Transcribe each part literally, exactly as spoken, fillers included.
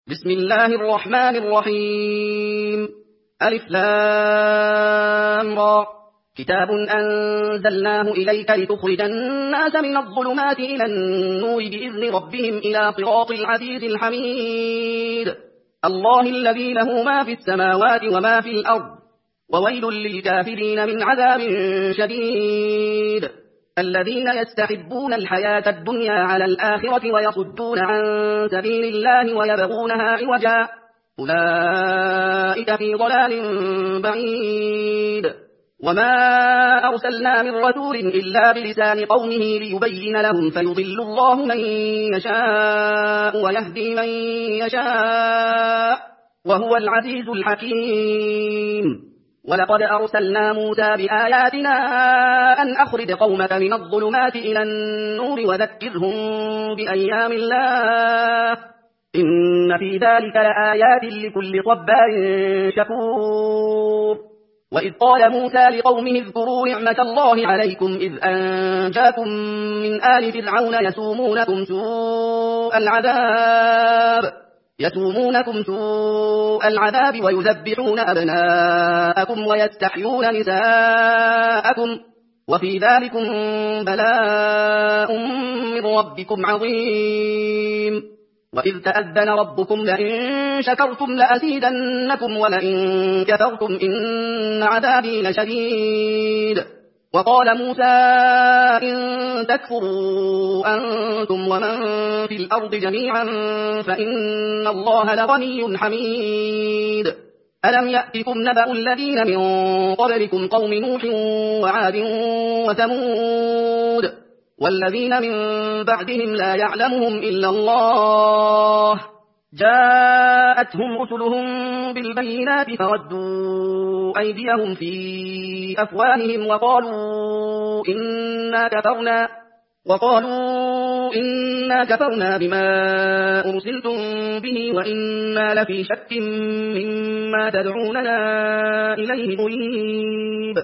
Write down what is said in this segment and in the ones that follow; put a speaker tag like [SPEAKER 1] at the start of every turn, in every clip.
[SPEAKER 1] بسم الله الرحمن الرحيم. ألف لام را. كتاب أنزلناه إليك لتخرج الناس من الظلمات إلى النور بإذن ربهم إلى صراط العزيز الحميد. الله الذي له ما في السماوات وما في الأرض، وويل للكافرين من عذاب شديد. الذين يستحبون الحياة الدنيا على الآخرة ويصدون عن سبيل الله ويبغونها عوجا، أولئك في ضلال بعيد. وما أرسلنا من رسول إلا بلسان قومه ليبين لهم، فيضل الله من يشاء ويهدي من يشاء، وهو العزيز الحكيم. ولقد أرسلنا موسى بآياتنا أن أخرج قومك من الظلمات إلى النور وذكرهم بأيام الله، إن في ذلك لآيات لكل صبار شكور. وإذ قال موسى لقومه اذكروا نعمة الله عليكم إذ أنجاكم من آل فرعون يسومونكم سوء العذاب يسومونكم سوء العذاب ويذبحون أبناءكم ويستحيون نساءكم، وفي ذلكم بلاء من ربكم عظيم. وإذ تأذن ربكم لئن شكرتم لأزيدنكم ولئن كفرتم إن عذابي لشديد. وقال موسى إن تكفروا أنتم ومن في الأرض جميعا فإن الله لغني حميد. ألم يأتكم نبأ الذين من قبلكم قوم نوح وعاد وثمود والذين من بعدهم لا يعلمهم إلا الله، جاءتهم رسلهم بالبينات فردوا أيديهم في أفواههم وقالوا إنا كفرنا وقالوا إنا كفرنا بما أرسلتم به وإنا لفي شك مما تدعوننا إليه مريب.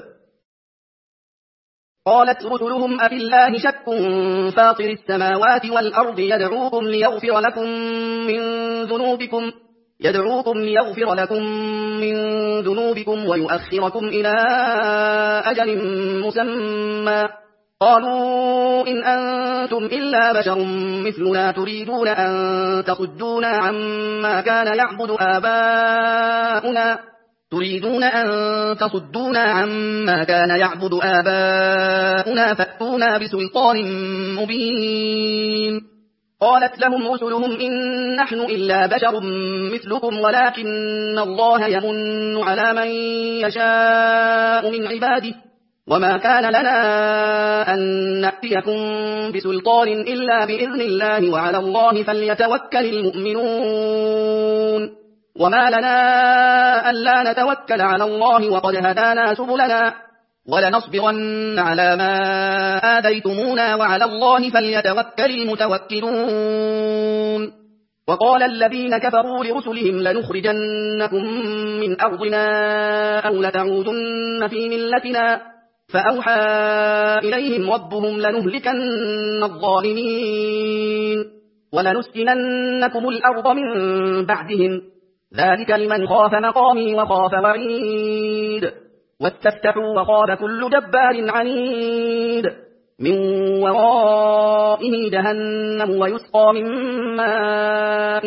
[SPEAKER 1] قالت رسلهم أفي الله شك فاطر السماوات والأرض يدعوكم ليغفر لكم من ذنوبكم يدعوكم ليغفر لكم من ذنوبكم ويؤخركم إلى أجل مسمى. قالوا إن أنتم إلا بشر مثلنا تريدون أن تصدونا عما كان يعبد آباؤنا تريدون أن تصدونا عما كان يعبد آباؤنا فأتونا بسلطان مبين. قالت لهم رسلهم إن نحن إلا بشر مثلكم ولكن الله يمن على من يشاء من عباده، وما كان لنا أن نأتيكم بسلطان إلا بإذن الله وعلى الله فليتوكل المؤمنون. وما لنا ألا نتوكل على الله وقد هدانا سبلنا ولنصبرن على ما آذيتمونا وعلى الله فليتوكل المتوكلون. وقال الذين كفروا لرسلهم لنخرجنكم من أرضنا أو لتعودن في ملتنا، فأوحى إليهم ربهم لنهلكن الظالمين ولنسكننكم الأرض من بعدهم، ذلك لمن خاف مقامي وخاف وعيد. واستفتحوا وخاب كل جبار عنيد من ورائه جهنم ويسقى من ماء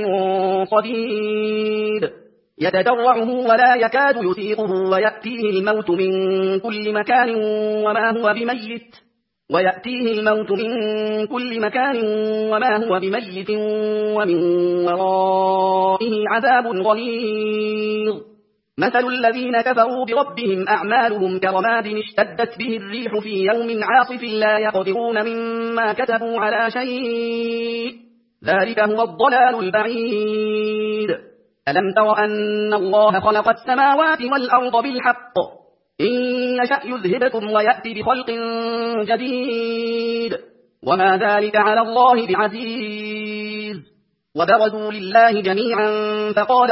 [SPEAKER 1] صديد يتجرعه ولا يكاد يسيغه ويأتيه الموت من كل مكان وما هو بميت ويأتيه الموت من كل مكان وما هو بميت ومن ورائه عذاب غليظ. مثل الذين كفروا بربهم أعمالهم كرماد اشتدت به الريح في يوم عاصف لا يقدرون مما كسبوا على شيء، ذلك هو الضلال البعيد. ألم تر أن الله خلق السماوات والأرض بالحق إن يشأ يذهبكم ويأتي بخلق جديد، وما ذلك على الله بعزيز. وبرزوا لله جميعا فقال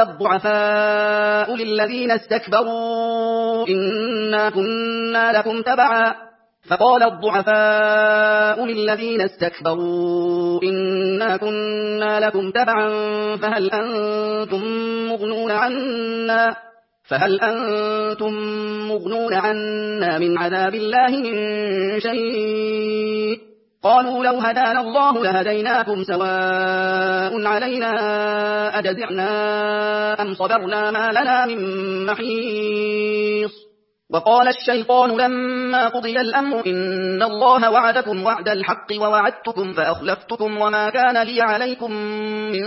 [SPEAKER 1] الضعفاء للذين استكبروا إنا كنا لكم تبعا فقال الضعفاء للذين استكبروا إنا كنا لكم تبعا فهل أنتم مغنون عنا فهل أنتم مغنون عنا من عذاب الله من شيء قالوا لو هدانا الله لهديناكم سواء علينا أجزعنا أم صبرنا ما لنا من محيص وقال الشيطان لما قضي الأمر إن الله وعدكم وعد الحق ووعدتكم فأخلفتكم وما كان لي عليكم من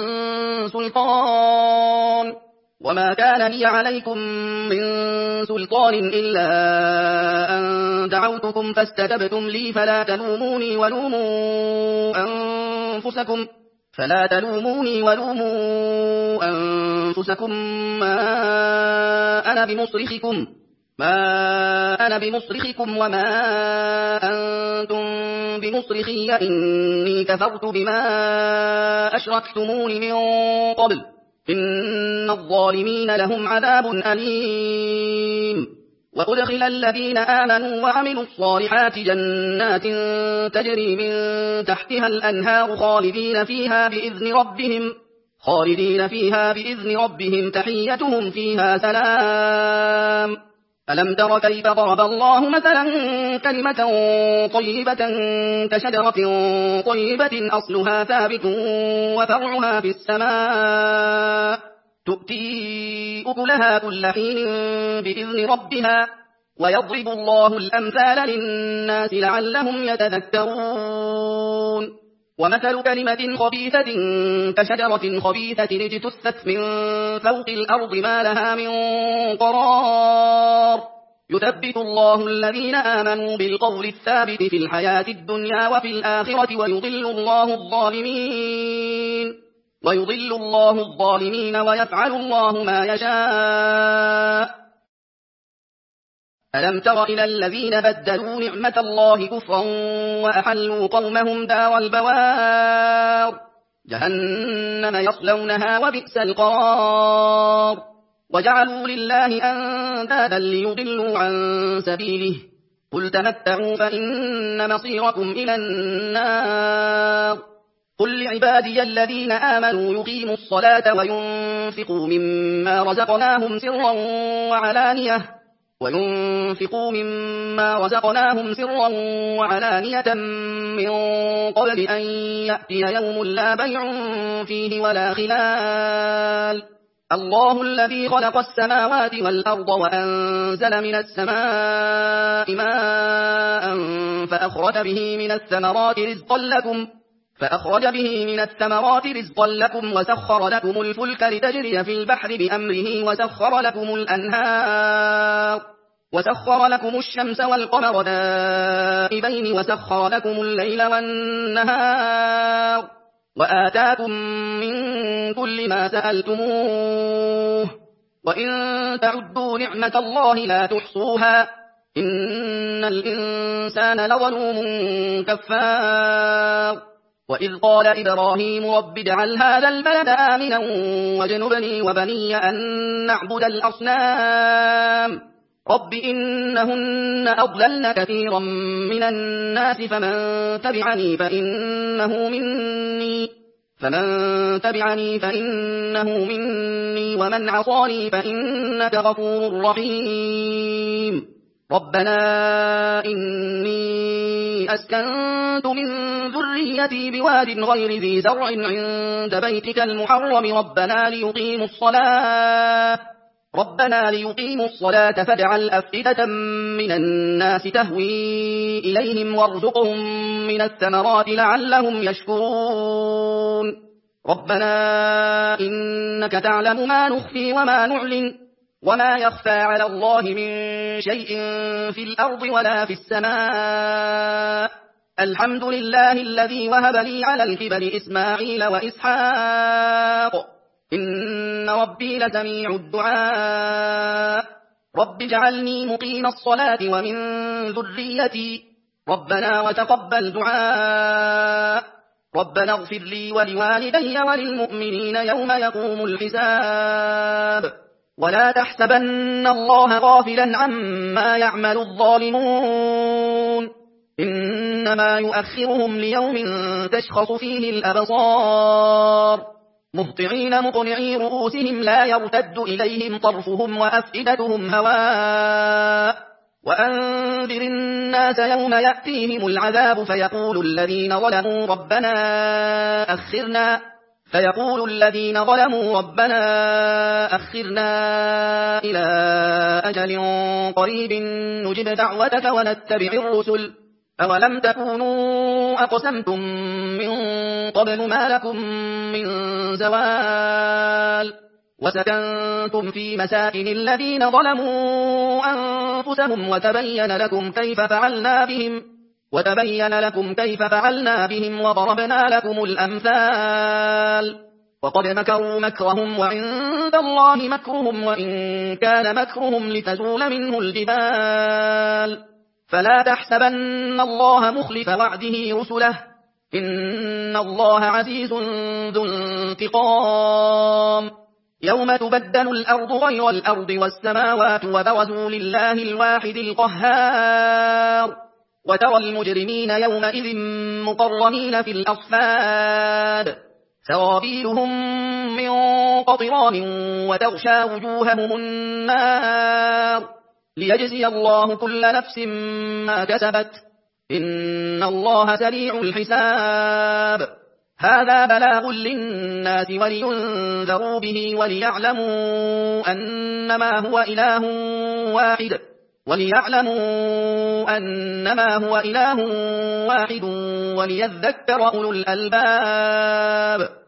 [SPEAKER 1] سلطان وما كان لي عليكم من سلطان إلا أن دعوتكم فاستجبتم لي فلا تلوموني ولوموا أنفسكم فلا تلوموني ولوموا أنفسكم ما أنا بمصرخكم ما أنا بمصرخكم وما أنتم بمصرخي إني كفرت بما أشركتمون من قبل إن الظالمين لهم عذاب أليم وأدخل الذين آمنوا وعملوا الصالحات جنات تجري من تحتها الأنهار خالدين فيها بإذن ربهم خالدين فيها بإذن ربهم تحيتهم فيها سلام ألم تر كيف ضرب الله مثلا كلمة طيبة كشجرة طيبة أصلها ثابت وفرعها في السماء تؤتي أكلها كل حين بإذن ربها ويضرب الله الأمثال للناس لعلهم يتذكرون ومثل كلمة خبيثة كشجرة خبيثة اجتثت من فوق الأرض ما لها من قرار يثبت الله الذين آمنوا بالقول الثابت في الحياة الدنيا وفي الآخرة ويضل الله الظالمين ويضل الله الظالمين ويفعل الله ما يشاء ألم تر إلى الذين بدلوا نعمة الله كفرا وأحلوا قومهم دار البوار جهنم يصلونها وبئس القرار وجعلوا لله أندادا ليضلوا عن سبيله قل تمتعوا فإن مصيركم إلى النار قل لعبادي الذين آمنوا يقيموا الصلاة وينفقوا مما رزقناهم سرا وعلانية وينفقوا مما رزقناهم سرا وعلانية من قبل أن يأتي يوم لا بيع فيه ولا خلال الله الذي خلق السماوات والأرض وأنزل من السماء ماء فأخرج به من الثمرات رزقا لكم فأخرج به من الثمرات رزقا لكم وسخر لكم الفلك لتجري في البحر بأمره وسخر لكم الأنهار وسخر لكم الشمس والقمر دائبين وسخر لكم الليل والنهار وآتاكم من كل ما سألتموه وإن تعدوا نعمة الله لا تحصوها إن الإنسان لظلوم كفار وإذ قال إبراهيم رب اجعل هذا البلد آمنا واجنبني وبني أن نعبد الأصنام رب إنهن أضللن كثيرا من الناس فمن تبعني فإنه مني فمن تبعني فإنه مني ومن عصاني فإنك غفور رحيم ربنا إني أسكنت من ذريتي بواد غير ذي زرع عند بيتك المحرم ربنا ليقيموا الصلاة ربنا ليقيموا الصلاة فاجعل أفئدة من الناس تهوي إليهم وارزقهم من الثمرات لعلهم يشكرون ربنا إنك تعلم ما نخفي وما نعلن وما يخفى على الله من شيء في الأرض ولا في السماء الحمد لله الذي وهب لي على الكبر إسماعيل وإسحاق إن ربي لسميع الدعاء رب اجعلني مقيم الصلاة ومن ذريتي ربنا وتقبل دعاء ربنا اغفر لي ولوالدي وللمؤمنين يوم يقوم الحساب ولا تحسبن الله غافلا عما يعمل الظالمون إنما يؤخرهم ليوم تشخص فيه الأبصار مهطعين مقنعي رؤوسهم لا يرتد إليهم طرفهم وأفئدتهم هواء وأنذر الناس يوم يأتيهم العذاب فيقول الذين ظلموا ربنا أخرنا فيقول الذين ظلموا ربنا أخرنا إلى أجل قريب نجب دعوتك ونتبع الرسل أولم تكونوا أقسمتم من قبل ما لكم من زوال وسكنتم في مساكن الذين ظلموا أنفسهم وتبين لكم كيف فعلنا بهم وتبين لكم كيف فعلنا بهم وضربنا لكم الأمثال وقد مكروا مكرهم وعند الله مكرهم وإن كان مكرهم لتزول منه الجبال فلا تحسبن الله مخلف وعده رسله إن الله عزيز ذو انتقام يوم تبدل الأرض غير الأرض والسماوات وبرزوا لله الواحد القهار وترى المجرمين يومئذ مقرنين في الأصفاد سرابيلهم من قطران وتغشى وجوههم النار ليجزي الله كل نفس ما كسبت إن الله سريع الحساب هذا بلاغ للناس ولينذروا به وليعلموا أنما هو إله واحد وليعلموا أنما هو إله واحد وليذكر أولو الألباب